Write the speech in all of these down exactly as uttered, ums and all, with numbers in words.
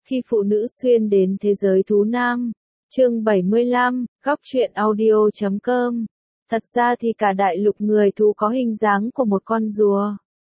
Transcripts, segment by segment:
Khi phụ nữ xuyên đến thế giới thú nam. Chương bảy mươi lăm, góc truyện audio chấm com. Thật ra thì cả đại lục người thú có hình dáng của một con rùa.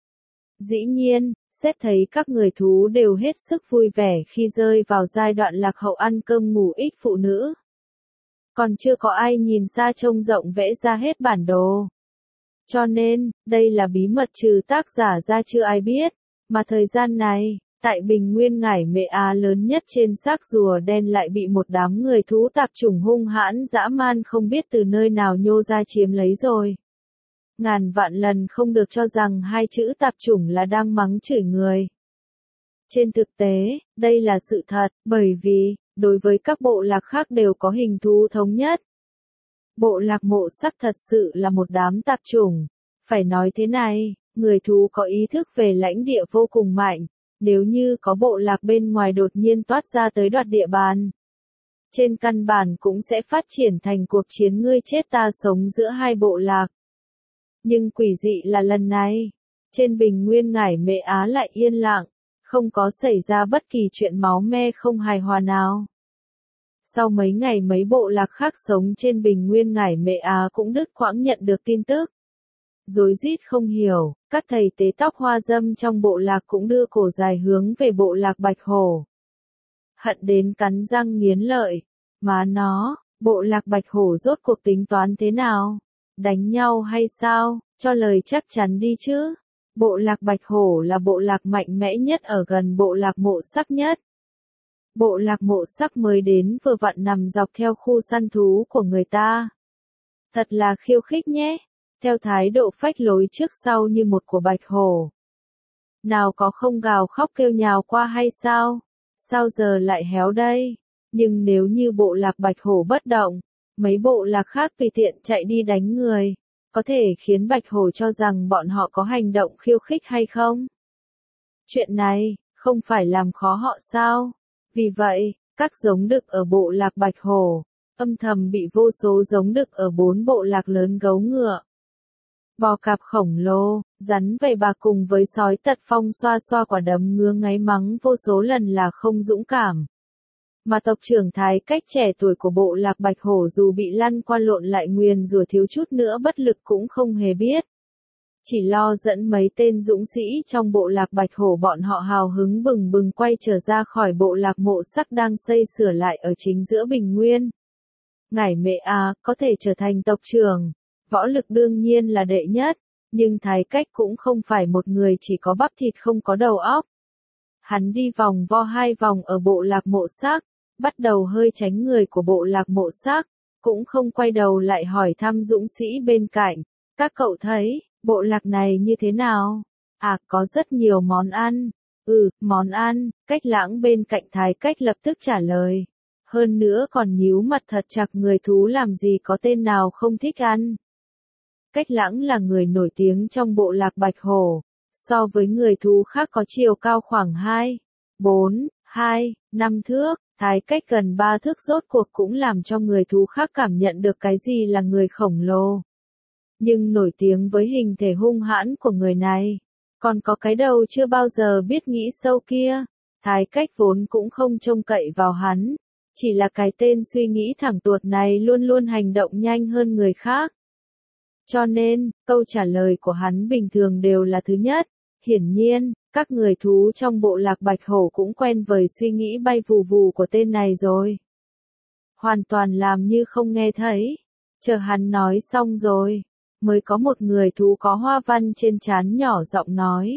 Dĩ nhiên, xét thấy các người thú đều hết sức vui vẻ khi rơi vào giai đoạn lạc hậu ăn cơm ngủ ít phụ nữ. Còn chưa có ai nhìn xa trông rộng vẽ ra hết bản đồ. Cho nên, đây là bí mật trừ tác giả ra chưa ai biết, mà thời gian này, tại bình nguyên ngải mệ Á lớn nhất trên xác rùa đen lại bị một đám người thú tạp chủng hung hãn dã man không biết từ nơi nào nhô ra chiếm lấy rồi. Ngàn vạn lần không được cho rằng hai chữ tạp chủng là đang mắng chửi người. Trên thực tế, đây là sự thật, bởi vì, đối với các bộ lạc khác đều có hình thú thống nhất. Bộ lạc mộ sắc thật sự là một đám tạp chủng. Phải nói thế này, người thú có ý thức về lãnh địa vô cùng mạnh. Nếu như có bộ lạc bên ngoài đột nhiên toát ra tới đoạt địa bàn, trên căn bản cũng sẽ phát triển thành cuộc chiến ngươi chết ta sống giữa hai bộ lạc. Nhưng quỷ dị là lần này, trên bình nguyên ngải mệ Á lại yên lặng, không có xảy ra bất kỳ chuyện máu me không hài hòa nào. Sau mấy ngày mấy bộ lạc khác sống trên bình nguyên ngải mệ Á cũng đứt quãng nhận được tin tức. Rối rít không hiểu, các thầy tế tóc hoa dâm trong bộ lạc cũng đưa cổ dài hướng về bộ lạc bạch hổ. Hận đến cắn răng nghiến lợi, má nó, bộ lạc bạch hổ rốt cuộc tính toán thế nào? Đánh nhau hay sao? Cho lời chắc chắn đi chứ. Bộ lạc bạch hổ là bộ lạc mạnh mẽ nhất ở gần bộ lạc mộ sắc nhất. Bộ lạc mộ sắc mới đến vừa vặn nằm dọc theo khu săn thú của người ta. Thật là khiêu khích nhé. Theo thái độ phách lối trước sau như một của bạch hổ. Nào có không gào khóc kêu nhào qua hay sao? Sao giờ lại héo đây? Nhưng nếu như bộ lạc bạch hổ bất động, mấy bộ lạc khác tùy tiện chạy đi đánh người, có thể khiến bạch hổ cho rằng bọn họ có hành động khiêu khích hay không? Chuyện này, không phải làm khó họ sao? Vì vậy, các giống đực ở bộ lạc bạch hổ, âm thầm bị vô số giống đực ở bốn bộ lạc lớn gấu ngựa. Bò cạp khổng lồ, rắn vầy bà cùng với sói tật phong xoa xoa quả đấm ngứa ngáy mắng vô số lần là không dũng cảm. Mà tộc trưởng Thái Cách trẻ tuổi của bộ lạc bạch hổ dù bị lăn qua lộn lại nguyền rủa thiếu chút nữa bất lực cũng không hề biết. Chỉ lo dẫn mấy tên dũng sĩ trong bộ lạc bạch hổ bọn họ hào hứng bừng bừng quay trở ra khỏi bộ lạc mộ sắc đang xây sửa lại ở chính giữa bình nguyên. Ngải mệ Á có thể trở thành tộc trưởng. Võ lực đương nhiên là đệ nhất, nhưng Thái Cách cũng không phải một người chỉ có bắp thịt không có đầu óc. Hắn đi vòng vo hai vòng ở bộ lạc mộ sắc, bắt đầu hơi tránh người của bộ lạc mộ sắc, cũng không quay đầu lại hỏi thăm dũng sĩ bên cạnh. Các cậu thấy, bộ lạc này như thế nào? À, có rất nhiều món ăn. Ừ, món ăn, Cách Lãng bên cạnh Thái Cách lập tức trả lời. Hơn nữa còn nhíu mặt thật chặt người thú làm gì có tên nào không thích ăn. Cách Lãng là người nổi tiếng trong bộ lạc bạch hổ, so với người thú khác có chiều cao khoảng hai, bốn, hai, năm thước, Thái Cách gần ba thước rốt cuộc cũng làm cho người thú khác cảm nhận được cái gì là người khổng lồ. Nhưng nổi tiếng với hình thể hung hãn của người này, còn có cái đầu chưa bao giờ biết nghĩ sâu kia, Thái Cách vốn cũng không trông cậy vào hắn, chỉ là cái tên suy nghĩ thẳng tuột này luôn luôn hành động nhanh hơn người khác. Cho nên, câu trả lời của hắn bình thường đều là thứ nhất. Hiển nhiên, các người thú trong bộ lạc bạch hổ cũng quen với suy nghĩ bay vù vù của tên này rồi. Hoàn toàn làm như không nghe thấy. Chờ hắn nói xong rồi, mới có một người thú có hoa văn trên trán nhỏ giọng nói.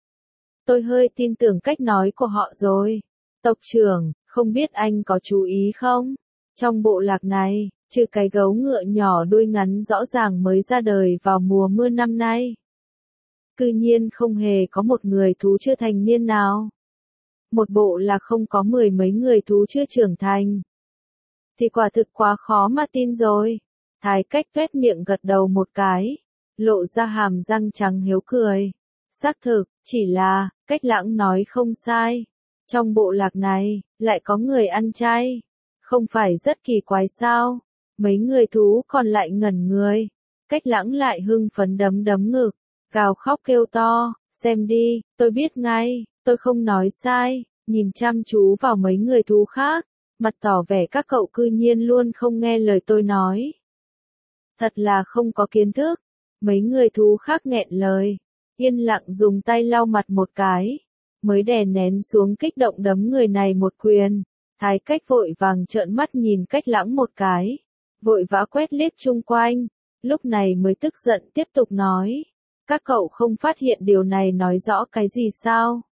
Tôi hơi tin tưởng cách nói của họ rồi. Tộc trưởng, không biết anh có chú ý không? Trong bộ lạc này, trừ cái gấu ngựa nhỏ đuôi ngắn rõ ràng mới ra đời vào mùa mưa năm nay. Cư nhiên không hề có một người thú chưa thành niên nào. Một bộ lạc không có mười mấy người thú chưa trưởng thành. Thì quả thực quá khó mà tin rồi. Thái Cách tuét miệng gật đầu một cái, lộ ra hàm răng trắng hiếu cười. Xác thực, chỉ là, Cách Lãng nói không sai. Trong bộ lạc này, lại có người ăn chay. Không phải rất kỳ quái sao? Mấy người thú còn lại ngẩn người. Cách Lãng lại hưng phấn đấm đấm ngực, gào khóc kêu to, xem đi, tôi biết ngay, tôi không nói sai, nhìn chăm chú vào mấy người thú khác, mặt tỏ vẻ các cậu cư nhiên luôn không nghe lời tôi nói. Thật là không có kiến thức. Mấy người thú khác nghẹn lời, yên lặng dùng tay lau mặt một cái, mới đè nén xuống kích động đấm người này một quyền. Thái Cách vội vàng trợn mắt nhìn Cách Lãng một cái, vội vã quét liếc chung quanh, lúc này mới tức giận tiếp tục nói, các cậu không phát hiện điều này nói rõ cái gì sao?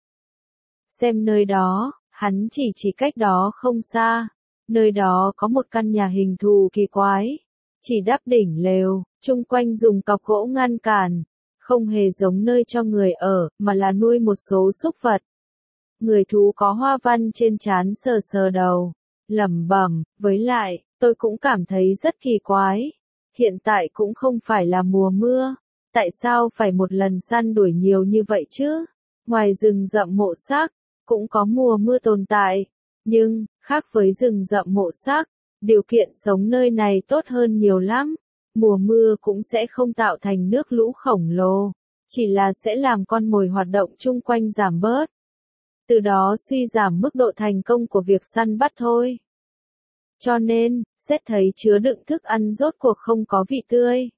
Xem nơi đó, hắn chỉ chỉ cách đó không xa, nơi đó có một căn nhà hình thù kỳ quái, chỉ đắp đỉnh lều, chung quanh dùng cọc gỗ ngăn cản, không hề giống nơi cho người ở, mà là nuôi một số súc vật. Người thú có hoa văn trên trán sờ sờ đầu, lẩm bẩm, với lại, tôi cũng cảm thấy rất kỳ quái. Hiện tại cũng không phải là mùa mưa, tại sao phải một lần săn đuổi nhiều như vậy chứ? Ngoài rừng rậm mộ xác, cũng có mùa mưa tồn tại, nhưng, khác với rừng rậm mộ xác, điều kiện sống nơi này tốt hơn nhiều lắm. Mùa mưa cũng sẽ không tạo thành nước lũ khổng lồ, chỉ là sẽ làm con mồi hoạt động chung quanh giảm bớt. Từ đó suy giảm mức độ thành công của việc săn bắt thôi. Cho nên, xét thấy chứa đựng thức ăn rốt cuộc không có vị tươi.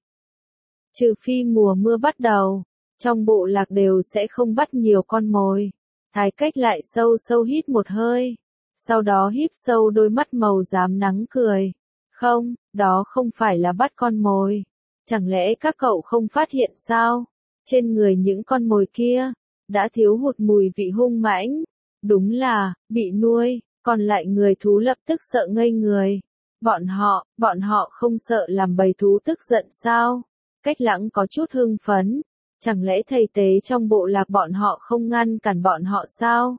Trừ phi mùa mưa bắt đầu, trong bộ lạc đều sẽ không bắt nhiều con mồi. Thái Cách lại sâu sâu hít một hơi, sau đó híp sâu đôi mắt màu xám nắng cười. Không, đó không phải là bắt con mồi. Chẳng lẽ các cậu không phát hiện sao? Trên người những con mồi kia, đã thiếu hụt mùi vị hung mãnh. Đúng là, bị nuôi, còn lại người thú lập tức sợ ngây người. Bọn họ, bọn họ không sợ làm bầy thú tức giận sao? Cách Lãng có chút hưng phấn. Chẳng lẽ thầy tế trong bộ lạc bọn họ không ngăn cản bọn họ sao?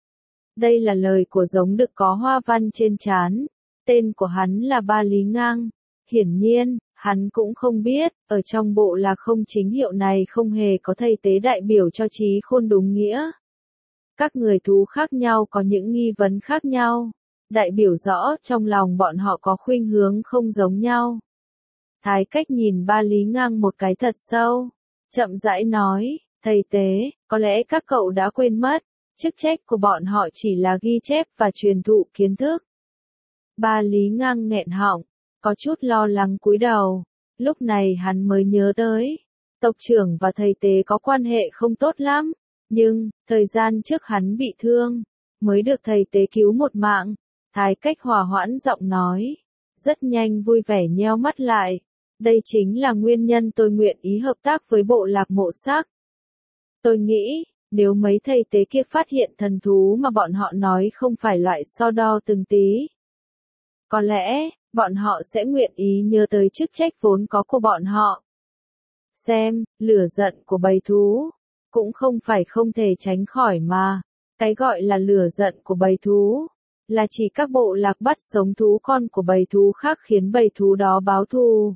Đây là lời của giống đực có hoa văn trên trán. Tên của hắn là Ba Lý Ngang. Hiển nhiên, hắn cũng không biết, ở trong bộ lạc không chính hiệu này không hề có thầy tế đại biểu cho trí khôn đúng nghĩa. Các người thú khác nhau có những nghi vấn khác nhau, đại biểu rõ trong lòng bọn họ có khuynh hướng không giống nhau. Thái Cách nhìn Ba Lý Ngang một cái thật sâu, chậm rãi nói, thầy tế, có lẽ các cậu đã quên mất, chức trách của bọn họ chỉ là ghi chép và truyền thụ kiến thức. Ba Lý Ngang nghẹn họng, có chút lo lắng cúi đầu, lúc này hắn mới nhớ tới, tộc trưởng và thầy tế có quan hệ không tốt lắm, nhưng, thời gian trước hắn bị thương, mới được thầy tế cứu một mạng. Thái Cách hòa hoãn giọng nói, rất nhanh vui vẻ nheo mắt lại, đây chính là nguyên nhân tôi nguyện ý hợp tác với bộ lạc mộ xác. Tôi nghĩ, nếu mấy thầy tế kia phát hiện thần thú mà bọn họ nói không phải loại so đo từng tí, có lẽ, bọn họ sẽ nguyện ý nhớ tới chức trách vốn có của bọn họ. Xem, lửa giận của bầy thú, cũng không phải không thể tránh khỏi mà. Cái gọi là lửa giận của bầy thú, là chỉ các bộ lạc bắt sống thú con của bầy thú khác khiến bầy thú đó báo thù.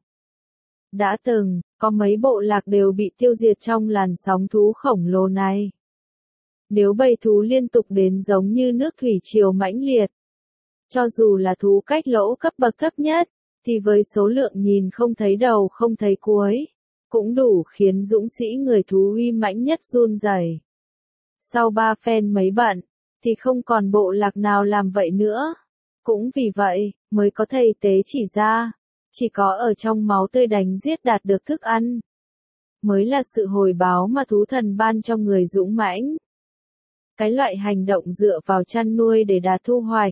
Đã từng, có mấy bộ lạc đều bị tiêu diệt trong làn sóng thú khổng lồ này. Nếu bầy thú liên tục đến giống như nước thủy triều mãnh liệt, cho dù là thú cách lỗ cấp bậc thấp nhất, thì với số lượng nhìn không thấy đầu không thấy cuối, cũng đủ khiến dũng sĩ người thú uy mãnh nhất run rẩy. Sau ba phen mấy bận, thì không còn bộ lạc nào làm vậy nữa. Cũng vì vậy, mới có thầy tế chỉ ra, chỉ có ở trong máu tươi đánh giết đạt được thức ăn, mới là sự hồi báo mà thú thần ban cho người dũng mãnh. Cái loại hành động dựa vào chăn nuôi để đạt thu hoạch,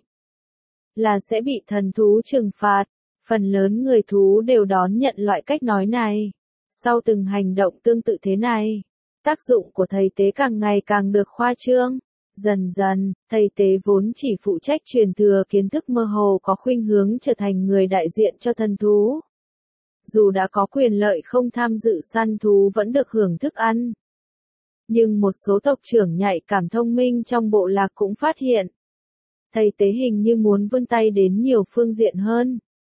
là sẽ bị thần thú trừng phạt. Phần lớn người thú đều đón nhận loại cách nói này. Sau từng hành động tương tự thế này, tác dụng của thầy tế càng ngày càng được khoa trương. Dần dần, thầy tế vốn chỉ phụ trách truyền thừa kiến thức mơ hồ có khuynh hướng trở thành người đại diện cho thần thú. Dù đã có quyền lợi không tham dự săn thú vẫn được hưởng thức ăn. Nhưng một số tộc trưởng nhạy cảm thông minh trong bộ lạc cũng phát hiện, thầy tế hình như muốn vươn tay đến nhiều phương diện hơn.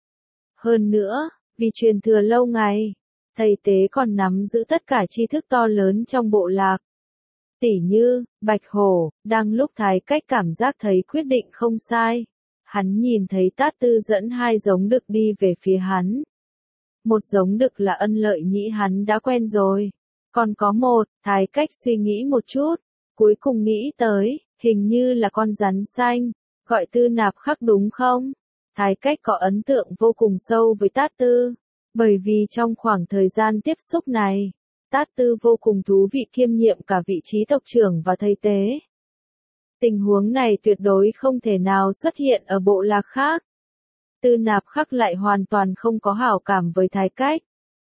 Hơn nữa, vì truyền thừa lâu ngày, thầy tế còn nắm giữ tất cả tri thức to lớn trong bộ lạc. Tỉ như, Bạch Hổ, đang lúc Thái Cách cảm giác thấy quyết định không sai. Hắn nhìn thấy Tát Tư dẫn hai giống đực đi về phía hắn. Một giống đực là Ân Lợi Nhĩ hắn đã quen rồi. Còn có một, Thái Cách suy nghĩ một chút, cuối cùng nghĩ tới, Hình như là con rắn xanh, gọi Tư Nạp Khắc đúng không? Thái Cách có ấn tượng vô cùng sâu với Tát Tư, bởi vì trong khoảng thời gian tiếp xúc này, Tát Tư vô cùng thú vị kiêm nhiệm cả vị trí tộc trưởng và thầy tế. Tình huống này tuyệt đối không thể nào xuất hiện ở bộ lạc khác. Tư Nạp Khắc lại hoàn toàn không có hảo cảm với Thái Cách.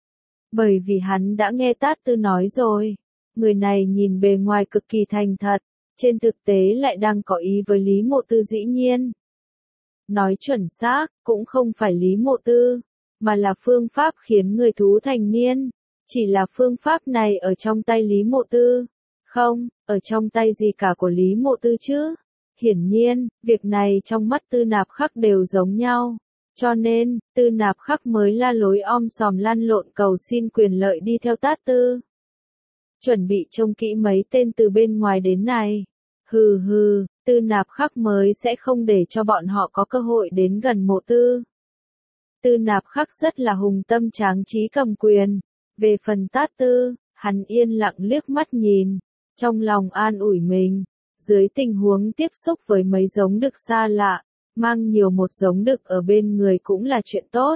Bởi vì hắn đã nghe Tát Tư nói rồi, người này nhìn bề ngoài cực kỳ thành thật, trên thực tế lại đang có ý với Lý Mộ Tư dĩ nhiên. Nói chuẩn xác, cũng không phải Lý Mộ Tư, mà là phương pháp khiến người thú thành niên. Chỉ là phương pháp này ở trong tay Lý Mộ Tư. Không, ở trong tay gì cả của Lý Mộ Tư chứ. Hiển nhiên, việc này trong mắt Tư Nạp Khắc đều giống nhau. Cho nên, Tư Nạp Khắc mới la lối om sòm lăn lộn cầu xin quyền lợi đi theo Tát Tư. Chuẩn bị trông kỹ mấy tên từ bên ngoài đến này. Hừ hừ, Tư Nạp Khắc mới sẽ không để cho bọn họ có cơ hội đến gần Mộ Tư. Tư Nạp Khắc rất là hùng tâm tráng trí cầm quyền. Về phần Tát Tư, hắn yên lặng liếc mắt nhìn, trong lòng an ủi mình. Dưới tình huống tiếp xúc với mấy giống đực xa lạ, mang nhiều một giống đực ở bên người cũng là chuyện tốt.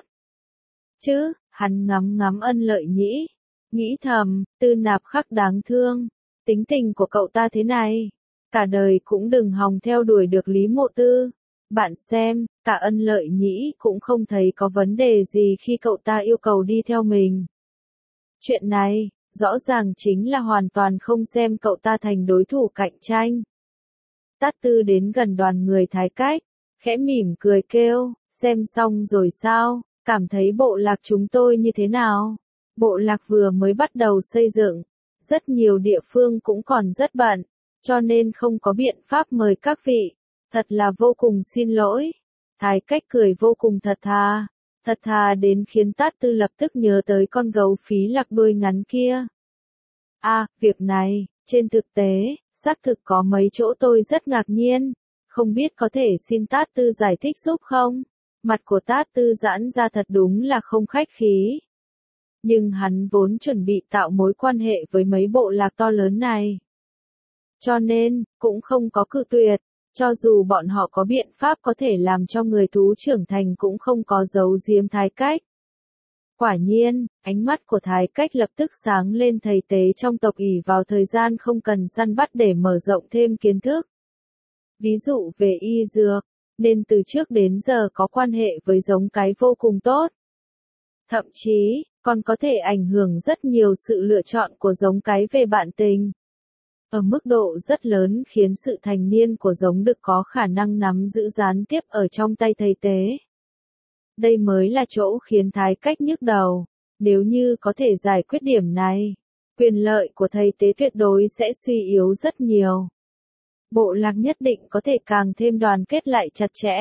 Chứ, hắn ngắm ngắm Ân Lợi Nhĩ, nghĩ thầm, Tư Nạp Khắc đáng thương, tính tình của cậu ta thế này, cả đời cũng đừng hòng theo đuổi được Lý Mộ Tư. Bạn xem, cả Ân Lợi Nhĩ cũng không thấy có vấn đề gì khi cậu ta yêu cầu đi theo mình. Chuyện này, rõ ràng chính là hoàn toàn không xem cậu ta thành đối thủ cạnh tranh. Tát Tư đến gần đoàn người Thái Cách, khẽ mỉm cười kêu, xem xong rồi sao, cảm thấy bộ lạc chúng tôi như thế nào? Bộ lạc vừa mới bắt đầu xây dựng, rất nhiều địa phương cũng còn rất bận, cho nên không có biện pháp mời các vị, thật là vô cùng xin lỗi. Thái Cách cười vô cùng thật thà, thật thà đến khiến Tát Tư lập tức nhớ tới con gấu phí lạc đuôi ngắn kia. À, việc này, trên thực tế, xác thực có mấy chỗ tôi rất ngạc nhiên, không biết có thể xin Tát Tư giải thích giúp không? Mặt của Tát Tư giãn ra thật đúng là không khách khí. Nhưng hắn vốn chuẩn bị tạo mối quan hệ với mấy bộ lạc to lớn này. Cho nên, cũng không có cự tuyệt, cho dù bọn họ có biện pháp có thể làm cho người thú trưởng thành cũng không có giấu giếm Thái Cách. Quả nhiên, ánh mắt của Thái Cách lập tức sáng lên, thầy tế trong tộc ỷ vào thời gian không cần săn bắt để mở rộng thêm kiến thức. Ví dụ về y dược, nên từ trước đến giờ có quan hệ với giống cái vô cùng tốt. Thậm chí, còn có thể ảnh hưởng rất nhiều sự lựa chọn của giống cái về bạn tình. Ở mức độ rất lớn khiến sự thành niên của giống đực có khả năng nắm giữ gián tiếp ở trong tay thầy tế. Đây mới là chỗ khiến Thái Cách nhức đầu, nếu như có thể giải quyết điểm này, quyền lợi của thầy tế tuyệt đối sẽ suy yếu rất nhiều. Bộ lạc nhất định có thể càng thêm đoàn kết lại chặt chẽ.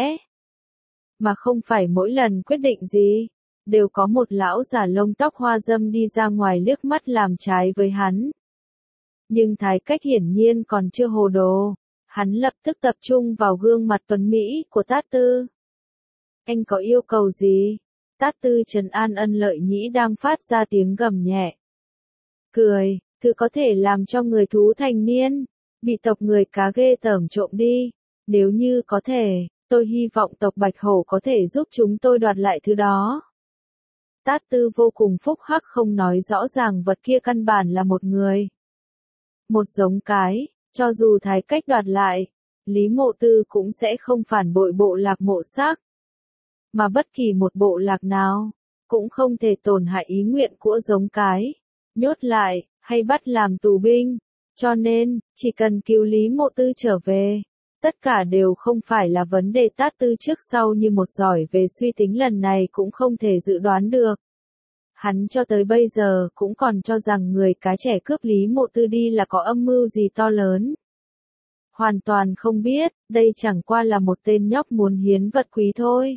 Mà không phải mỗi lần quyết định gì, đều có một lão già lông tóc hoa râm đi ra ngoài liếc mắt làm trái với hắn. Nhưng Thái Cách hiển nhiên còn chưa hồ đồ, hắn lập tức tập trung vào gương mặt tuấn mỹ của Tát Tư. Anh có yêu cầu gì? Tát Tư trấn an Ân Lợi Nhĩ đang phát ra tiếng gầm nhẹ. Cười, thứ có thể làm cho người thú thành niên, bị tộc người cá ghê tởm trộm đi. Nếu như có thể, tôi hy vọng tộc Bạch Hổ có thể giúp chúng tôi đoạt lại thứ đó. Tát Tư vô cùng phúc hắc không nói rõ ràng vật kia căn bản là một người. Một giống cái, cho dù Thái Cách đoạt lại, Lý Mộ Tư cũng sẽ không phản bội bộ lạc Mộ Sắc. Mà bất kỳ một bộ lạc nào, cũng không thể tổn hại ý nguyện của giống cái, nhốt lại, hay bắt làm tù binh. Cho nên, chỉ cần cứu Lý Mộ Tư trở về, tất cả đều không phải là vấn đề. Tát Tư trước sau như một giỏi về suy tính lần này cũng không thể dự đoán được. Hắn cho tới bây giờ cũng còn cho rằng người cái trẻ cướp Lý Mộ Tư đi là có âm mưu gì to lớn. Hoàn toàn không biết, đây chẳng qua là một tên nhóc muốn hiến vật quý thôi.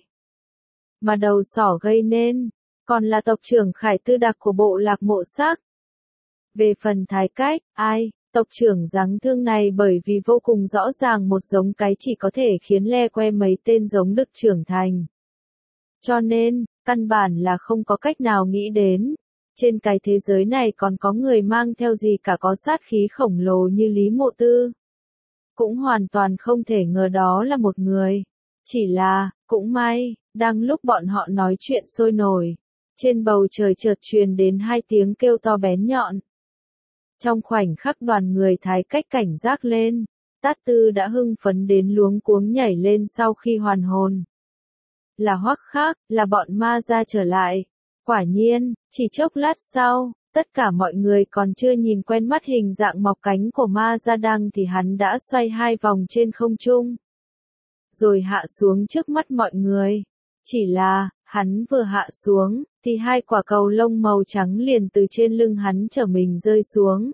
Mà đầu sỏ gây nên, còn là tộc trưởng Khải Tư Đặc của bộ lạc Mộ Sắc. Về phần Thái Cách, ai, tộc trưởng giáng thương này bởi vì vô cùng rõ ràng một giống cái chỉ có thể khiến le que mấy tên giống đực trưởng thành. Cho nên, căn bản là không có cách nào nghĩ đến. Trên cái thế giới này còn có người mang theo gì cả có sát khí khổng lồ như Lý Mộ Tư. cũng hoàn toàn không thể ngờ đó là một người. Chỉ là, cũng may, đang lúc bọn họ nói chuyện sôi nổi, trên bầu trời chợt truyền đến hai tiếng kêu to bén nhọn. Trong khoảnh khắc đoàn người Thái Cách cảnh giác lên, Tát Tư đã hưng phấn đến luống cuống nhảy lên sau khi hoàn hồn. Là Hoắc Khắc, là bọn ma gia trở lại. Quả nhiên, chỉ chốc lát sau, tất cả mọi người còn chưa nhìn quen mắt hình dạng mọc cánh của ma gia đăng thì hắn đã xoay hai vòng trên không trung. Rồi hạ xuống trước mắt mọi người. Chỉ là, hắn vừa hạ xuống, thì hai quả cầu lông màu trắng liền từ trên lưng hắn trở mình rơi xuống.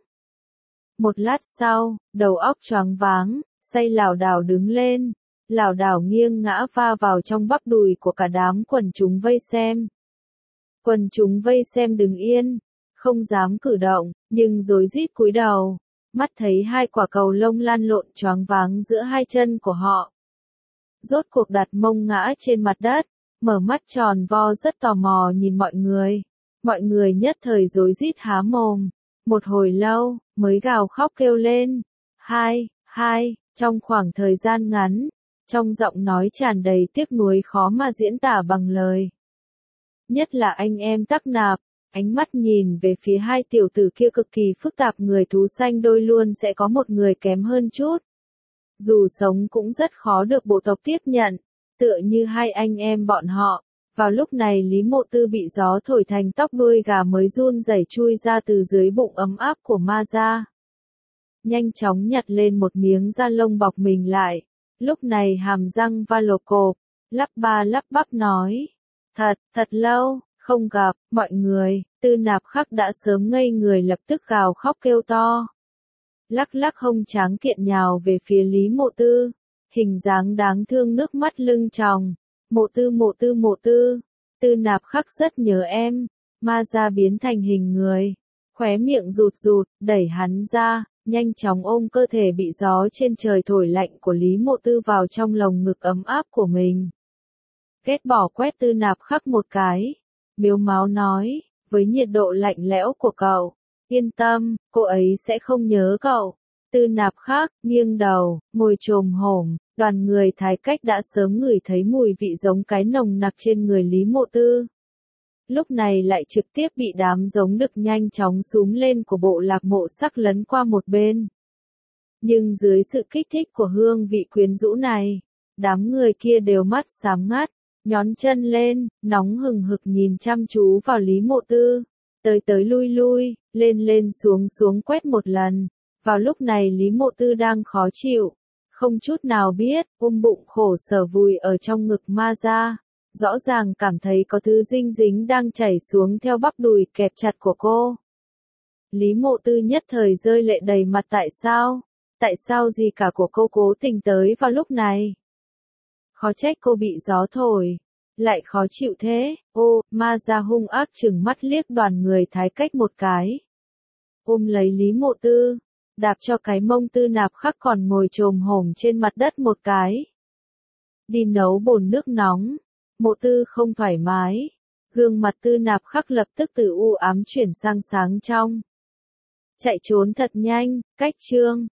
Một lát sau, đầu óc choáng váng, say lảo đảo đứng lên, lảo đảo nghiêng ngã va vào trong bắp đùi của cả đám quần chúng vây xem. Quần chúng vây xem đứng yên, không dám cử động, nhưng rối rít cúi đầu, mắt thấy hai quả cầu lông lan lộn choáng váng giữa hai chân của họ. Rốt cuộc đặt mông ngã trên mặt đất, mở mắt tròn vo rất tò mò nhìn mọi người. Mọi người nhất thời rối rít há mồm, một hồi lâu, mới gào khóc kêu lên. Hai, hai, trong khoảng thời gian ngắn, trong giọng nói tràn đầy tiếc nuối khó mà diễn tả bằng lời. Nhất là anh em Tắc Nạp, ánh mắt nhìn về phía hai tiểu tử kia cực kỳ phức tạp, người thú xanh đôi luôn sẽ có một người kém hơn chút. Dù sống cũng rất khó được bộ tộc tiếp nhận, tựa như hai anh em bọn họ. Vào lúc này Lý Mộ Tư bị gió thổi thành tóc đuôi gà mới run rẩy chui ra từ dưới bụng ấm áp của ma gia. Nhanh chóng nhặt lên một miếng da lông bọc mình lại, lúc này hàm răng va lộp cộp, lắp ba lắp bắp nói. Thật, thật lâu, không gặp, mọi người. Tư Nạp Khắc đã sớm ngây người lập tức gào khóc kêu to. Lắc lắc hông tráng kiện nhào về phía Lý Mộ Tư, hình dáng đáng thương nước mắt lưng tròng. Mộ Tư Mộ Tư Mộ Tư, Tư Nạp Khắc rất nhớ em. Ma gia biến thành hình người, khóe miệng rụt rụt, đẩy hắn ra, nhanh chóng ôm cơ thể bị gió trên trời thổi lạnh của Lý Mộ Tư vào trong lồng ngực ấm áp của mình. Ghét bỏ quét Tư Nạp Khắc một cái, mếu máo nói, với nhiệt độ lạnh lẽo của cậu, yên tâm, cô ấy sẽ không nhớ cậu. Tư Nạp Khắc nghiêng đầu, ngồi chồm hổm, đoàn người Thái Cách đã sớm ngửi thấy mùi vị giống cái nồng nặc trên người Lý Mộ Tư. Lúc này lại trực tiếp bị đám giống đực nhanh chóng xúm lên của bộ lạc Mộ Sắc lấn qua một bên. Nhưng dưới sự kích thích của hương vị quyến rũ này, đám người kia đều mắt sáng ngắt, nhón chân lên, nóng hừng hực nhìn chăm chú vào Lý Mộ Tư, tới tới lui lui, lên lên xuống xuống quét một lần. Vào lúc này Lý Mộ Tư đang khó chịu, không chút nào biết, ôm bụng khổ sở vùi ở trong ngực ma gia, rõ ràng cảm thấy có thứ dinh dính đang chảy xuống theo bắp đùi kẹp chặt của cô. Lý Mộ Tư nhất thời rơi lệ đầy mặt. Tại sao? Tại sao gì cả của cô cố tình tới vào lúc này? Khó trách cô bị gió thổi, lại khó chịu thế. Ô, ma gia hung ác trừng mắt liếc đoàn người Thái Cách một cái. Ôm lấy Lý Mộ Tư, đạp cho cái mông Tư Nạp Khắc còn ngồi chồm hổm trên mặt đất một cái. Đi nấu bồn nước nóng. Mộ Tư không thoải mái, gương mặt Tư Nạp Khắc lập tức từ u ám chuyển sang sáng trong. Chạy trốn thật nhanh, cách chương.